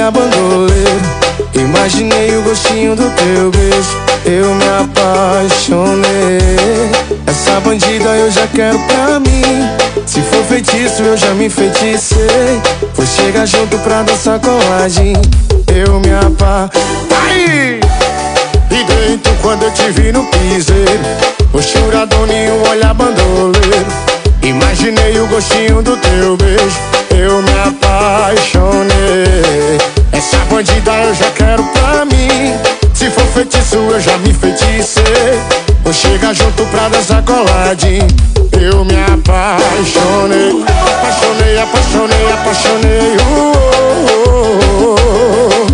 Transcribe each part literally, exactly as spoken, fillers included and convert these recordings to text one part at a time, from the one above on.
olhar bandoleiro. Imaginei o gostinho do teu beijo, eu me apaixonei. Essa bandida eu já quero pra mim. Se for feitiço eu já me enfeiticei. Vou chegar junto pra dar sacolagem. Eu me apaixonei. E dentro quando eu te vi no piseiro, posturador nenhum, olhar bandoleiro. Imaginei o gostinho do teu beijo, eu me apaixonei. Essa bandida eu já quero pra mim. Se for feitiço eu já me enfeiticei. Vou chegar junto pra dar sacoladinho. Eu me apaixonei. Apaixonei, apaixonei, apaixonei. uh, uh, uh, uh.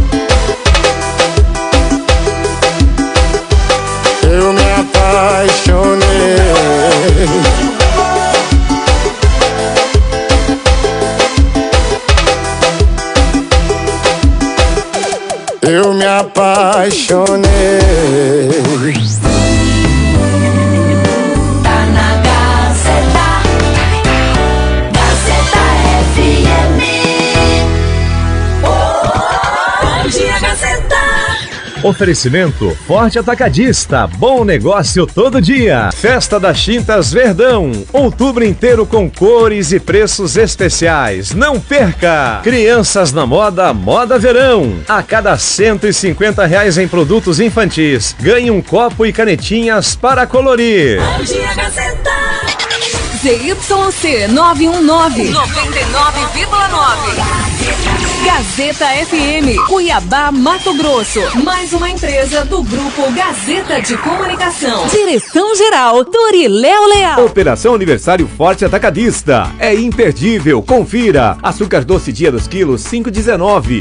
Eu me apaixonei. Eu me apaixonei. Tá na Gazeta, Gazeta F M. Bom dia, Gazeta. Oferecimento Forte Atacadista, bom negócio todo dia. Festa das Tintas Verdão, outubro inteiro com cores e preços especiais. Não perca! Crianças na Moda, Moda Verão. A cada cento e cinquenta reais em produtos infantis, ganhe um copo e canetinhas para colorir. Bom dia, Gazeta. Z Y C nove um nove, noventa e nove vírgula nove. Gazeta F M, Cuiabá, Mato Grosso. Mais uma empresa do Grupo Gazeta de Comunicação. Direção-geral, Doriléo Leal. Operação Aniversário Forte Atacadista. É imperdível, confira. Açúcar doce dia dos quilos, cinco e dezenove.